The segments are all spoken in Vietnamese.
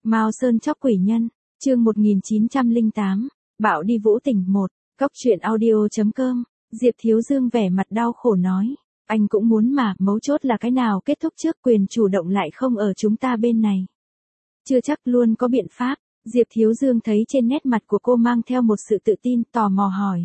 Mao Sơn chóc quỷ nhân, chương 1908, bạo đi Vũ Tình 1, Cóc truyện audio.com, Diệp Thiếu Dương vẻ mặt đau khổ nói, anh cũng muốn mà, mấu chốt là cái nào kết thúc trước, quyền chủ động lại không ở chúng ta bên này. Chưa chắc luôn có biện pháp, Diệp Thiếu Dương thấy trên nét mặt của cô mang theo một sự tự tin, tò mò hỏi.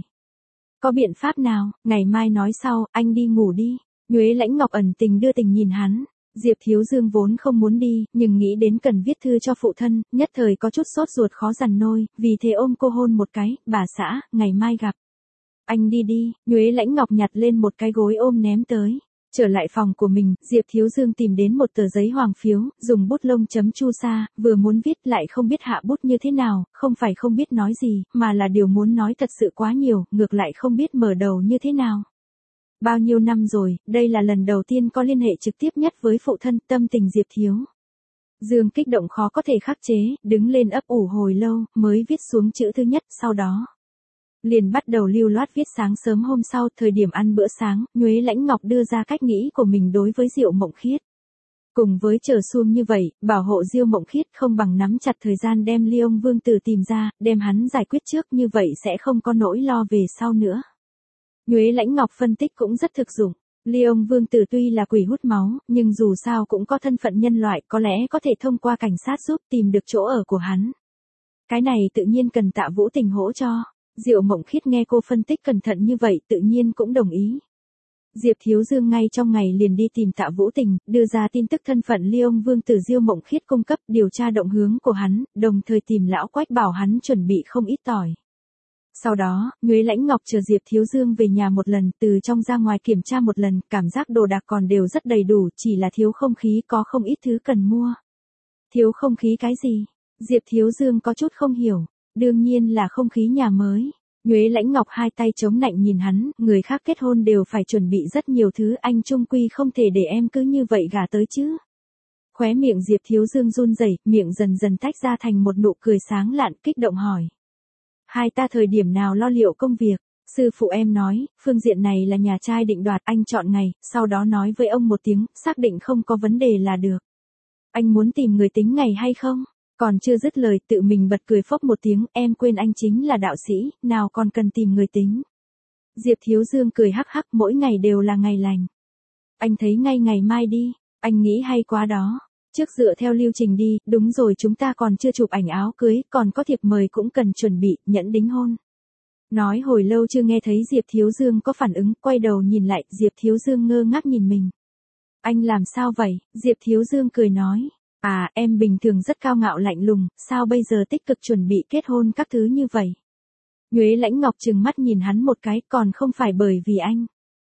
Có biện pháp nào, ngày mai nói sau, anh đi ngủ đi. Nhuế Lãnh Ngọc ẩn tình đưa tình nhìn hắn. Diệp Thiếu Dương vốn không muốn đi, nhưng nghĩ đến cần viết thư cho phụ thân, nhất thời có chút sốt ruột khó dằn nôi, vì thế ôm cô hôn một cái, bà xã, ngày mai gặp. Anh đi đi, Nhuế Lãnh Ngọc nhặt lên một cái gối ôm ném tới. Trở lại phòng của mình, Diệp Thiếu Dương tìm đến một tờ giấy hoàng phiếu, dùng bút lông chấm chu sa, vừa muốn viết lại không biết hạ bút như thế nào, không phải không biết nói gì, mà là điều muốn nói thật sự quá nhiều, ngược lại không biết mở đầu như thế nào. Bao nhiêu năm rồi, đây là lần đầu tiên có liên hệ trực tiếp nhất với phụ thân, tâm tình Diệp Thiếu Dương kích động khó có thể khắc chế, đứng lên ấp ủ hồi lâu, mới viết xuống chữ thứ nhất, sau đó liền bắt đầu lưu loát viết. Sáng sớm hôm sau, thời điểm ăn bữa sáng, Nhuế Lãnh Ngọc đưa ra cách nghĩ của mình đối với Diệu Mộng Khiết. Cùng với chờ xuông như vậy, bảo hộ Diêu Mộng Khiết không bằng nắm chặt thời gian đem Ly Ông Vương Tử tìm ra, đem hắn giải quyết trước, như vậy sẽ không có nỗi lo về sau nữa. Nhuế Lãnh Ngọc phân tích cũng rất thực dụng. Ly Ông Vương Tử tuy là quỷ hút máu, nhưng dù sao cũng có thân phận nhân loại, có lẽ có thể thông qua cảnh sát giúp tìm được chỗ ở của hắn. Cái này tự nhiên cần Tạ Vũ Tình hỗ cho. Diệu Mộng Khiết nghe cô phân tích cẩn thận như vậy, tự nhiên cũng đồng ý. Diệp Thiếu Dương ngay trong ngày liền đi tìm Tạ Vũ Tình, đưa ra tin tức thân phận Ly Ông Vương Tử Diêu Mộng Khiết cung cấp, điều tra động hướng của hắn, đồng thời tìm lão Quách bảo hắn chuẩn bị không ít tỏi. Sau đó, Nhuế Lãnh Ngọc chờ Diệp Thiếu Dương về nhà một lần, từ trong ra ngoài kiểm tra một lần, cảm giác đồ đạc còn đều rất đầy đủ, chỉ là thiếu không khí, có không ít thứ cần mua. Thiếu không khí cái gì? Diệp Thiếu Dương có chút không hiểu. Đương nhiên là không khí nhà mới. Nhuế Lãnh Ngọc hai tay chống nạnh nhìn hắn, người khác kết hôn đều phải chuẩn bị rất nhiều thứ, anh trung quy không thể để em cứ như vậy gả tới chứ. Khóe miệng Diệp Thiếu Dương run rẩy, miệng dần dần tách ra thành một nụ cười sáng lạn, kích động hỏi. Hai ta thời điểm nào lo liệu công việc? Sư phụ em nói, phương diện này là nhà trai định đoạt, anh chọn ngày, sau đó nói với ông một tiếng, xác định không có vấn đề là được. Anh muốn tìm người tính ngày hay không? Còn chưa dứt lời, tự mình bật cười phốc một tiếng, em quên anh chính là đạo sĩ, nào còn cần tìm người tính. Diệp Thiếu Dương cười hắc hắc, mỗi ngày đều là ngày lành. Anh thấy ngay ngày mai đi, anh nghĩ hay quá đó. Trước dựa theo lưu trình đi, đúng rồi, chúng ta còn chưa chụp ảnh áo cưới, còn có thiệp mời cũng cần chuẩn bị, nhẫn đính hôn. Nói hồi lâu chưa nghe thấy Diệp Thiếu Dương có phản ứng, quay đầu nhìn lại, Diệp Thiếu Dương ngơ ngác nhìn mình. Anh làm sao vậy? Diệp Thiếu Dương cười nói. À, em bình thường rất cao ngạo lạnh lùng, sao bây giờ tích cực chuẩn bị kết hôn các thứ như vậy? Nhuế Lãnh Ngọc trừng mắt nhìn hắn một cái, còn không phải bởi vì anh.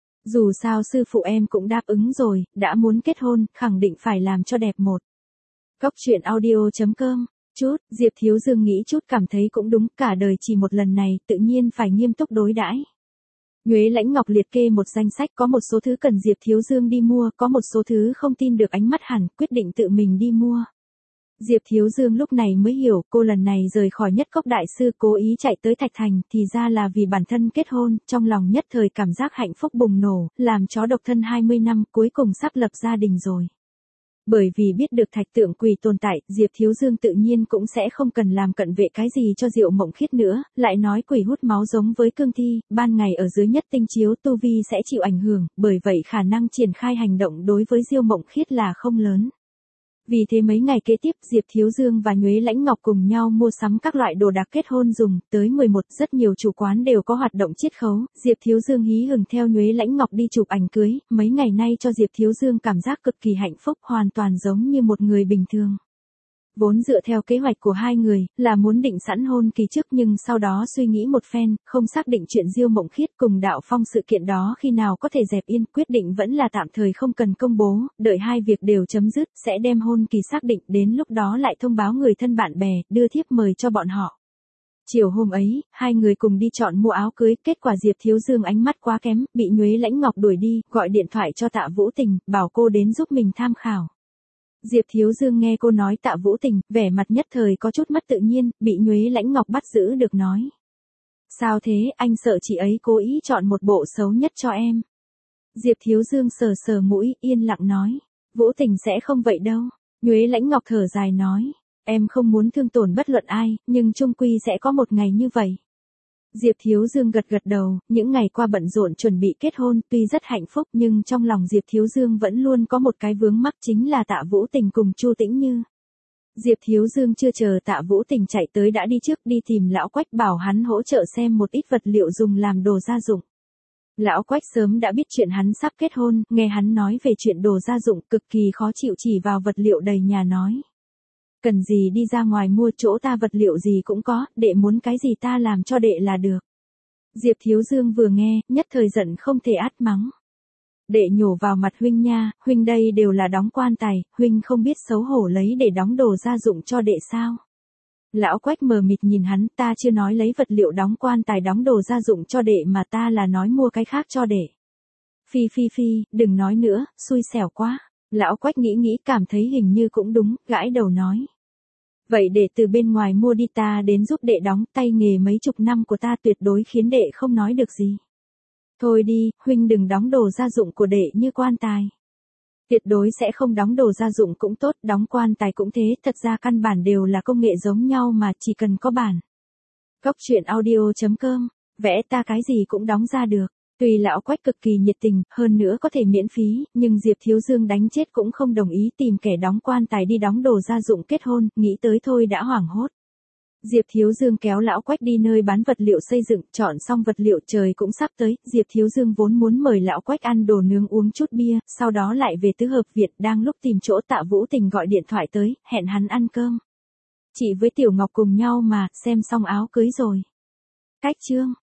Dù sao sư phụ em cũng đáp ứng rồi, đã muốn kết hôn, khẳng định phải làm cho đẹp một. Cóc truyện audio.com, Diệp Thiếu Dương nghĩ chút cảm thấy cũng đúng, cả đời chỉ một lần này, tự nhiên phải nghiêm túc đối đãi. Nhuế Lãnh Ngọc liệt kê một danh sách, có một số thứ cần Diệp Thiếu Dương đi mua, có một số thứ không tin được ánh mắt hẳn, quyết định tự mình đi mua. Diệp Thiếu Dương lúc này mới hiểu, cô lần này rời khỏi Nhất Cốc Đại Sư cố ý chạy tới Thạch Thành, thì ra là vì bản thân kết hôn, trong lòng nhất thời cảm giác hạnh phúc bùng nổ, làm chó độc thân 20 năm, cuối cùng sắp lập gia đình rồi. Bởi vì biết được thạch tượng quỷ tồn tại, Diệp Thiếu Dương tự nhiên cũng sẽ không cần làm cận vệ cái gì cho Diệu Mộng Khiết nữa, lại nói quỷ hút máu giống với cương thi, ban ngày ở dưới nhất tinh chiếu tu vi sẽ chịu ảnh hưởng, bởi vậy khả năng triển khai hành động đối với Diêu Mộng Khiết là không lớn. Vì thế mấy ngày kế tiếp, Diệp Thiếu Dương và Nhuế Lãnh Ngọc cùng nhau mua sắm các loại đồ đạc kết hôn dùng, tới 11, rất nhiều chủ quán đều có hoạt động chiết khấu, Diệp Thiếu Dương hí hửng theo Nhuế Lãnh Ngọc đi chụp ảnh cưới, mấy ngày nay cho Diệp Thiếu Dương cảm giác cực kỳ hạnh phúc, hoàn toàn giống như một người bình thường. Vốn dựa theo kế hoạch của hai người, là muốn định sẵn hôn kỳ trước, nhưng sau đó suy nghĩ một phen, không xác định chuyện Diêu Mộng Khiết cùng Đạo Phong sự kiện đó khi nào có thể dẹp yên, quyết định vẫn là tạm thời không cần công bố, đợi hai việc đều chấm dứt, sẽ đem hôn kỳ xác định, đến lúc đó lại thông báo người thân bạn bè, đưa thiếp mời cho bọn họ. Chiều hôm ấy, hai người cùng đi chọn mua áo cưới, kết quả Diệp Thiếu Dương ánh mắt quá kém, bị Nhuế Lãnh Ngọc đuổi đi, gọi điện thoại cho Tạ Vũ Tình, bảo cô đến giúp mình tham khảo. Diệp Thiếu Dương nghe cô nói Tạ Vũ Tình, vẻ mặt nhất thời có chút mất tự nhiên, bị Nhuế Lãnh Ngọc bắt giữ được nói. Sao thế, anh sợ chị ấy cố ý chọn một bộ xấu nhất cho em. Diệp Thiếu Dương sờ sờ mũi, yên lặng nói. Vũ Tình sẽ không vậy đâu. Nhuế Lãnh Ngọc thở dài nói. Em không muốn thương tổn bất luận ai, nhưng chung quy sẽ có một ngày như vậy. Diệp Thiếu Dương gật gật đầu, những ngày qua bận rộn chuẩn bị kết hôn, tuy rất hạnh phúc nhưng trong lòng Diệp Thiếu Dương vẫn luôn có một cái vướng mắc, chính là Tạ Vũ Tình cùng Chu Tĩnh Như. Diệp Thiếu Dương chưa chờ Tạ Vũ Tình chạy tới đã đi trước đi tìm Lão Quách bảo hắn hỗ trợ xem một ít vật liệu dùng làm đồ gia dụng. Lão Quách sớm đã biết chuyện hắn sắp kết hôn, nghe hắn nói về chuyện đồ gia dụng cực kỳ khó chịu, chỉ vào vật liệu đầy nhà nói. Cần gì đi ra ngoài mua, chỗ ta vật liệu gì cũng có, đệ muốn cái gì ta làm cho đệ là được. Diệp Thiếu Dương vừa nghe, nhất thời giận không thể át mắng. Đệ nhổ vào mặt huynh nha, huynh đây đều là đóng quan tài, huynh không biết xấu hổ lấy để đóng đồ gia dụng cho đệ sao. Lão Quách mờ mịt nhìn hắn, ta chưa nói lấy vật liệu đóng quan tài đóng đồ gia dụng cho đệ mà ta là nói mua cái khác cho đệ. Phi, đừng nói nữa, xui xẻo quá. Lão Quách nghĩ cảm thấy hình như cũng đúng, gãi đầu nói. Vậy để từ bên ngoài mua đi, ta đến giúp đệ đóng, tay nghề mấy chục năm của ta tuyệt đối khiến đệ không nói được gì. Thôi đi, huynh đừng đóng đồ gia dụng của đệ như quan tài. Tuyệt đối sẽ không đóng đồ gia dụng cũng tốt, đóng quan tài cũng thế, thật ra căn bản đều là công nghệ giống nhau mà, chỉ cần có bản. Cóc truyện audio.com, vẽ ta cái gì cũng đóng ra được. Tuy Lão Quách cực kỳ nhiệt tình, hơn nữa có thể miễn phí, nhưng Diệp Thiếu Dương đánh chết cũng không đồng ý tìm kẻ đóng quan tài đi đóng đồ gia dụng kết hôn, nghĩ tới thôi đã hoảng hốt. Diệp Thiếu Dương kéo Lão Quách đi nơi bán vật liệu xây dựng, chọn xong vật liệu trời cũng sắp tới, Diệp Thiếu Dương vốn muốn mời Lão Quách ăn đồ nướng uống chút bia, sau đó lại về tứ hợp viện, đang lúc tìm chỗ Tạ Vũ Tình gọi điện thoại tới, hẹn hắn ăn cơm. Chị với Tiểu Ngọc cùng nhau mà, xem xong áo cưới rồi. Cách chương.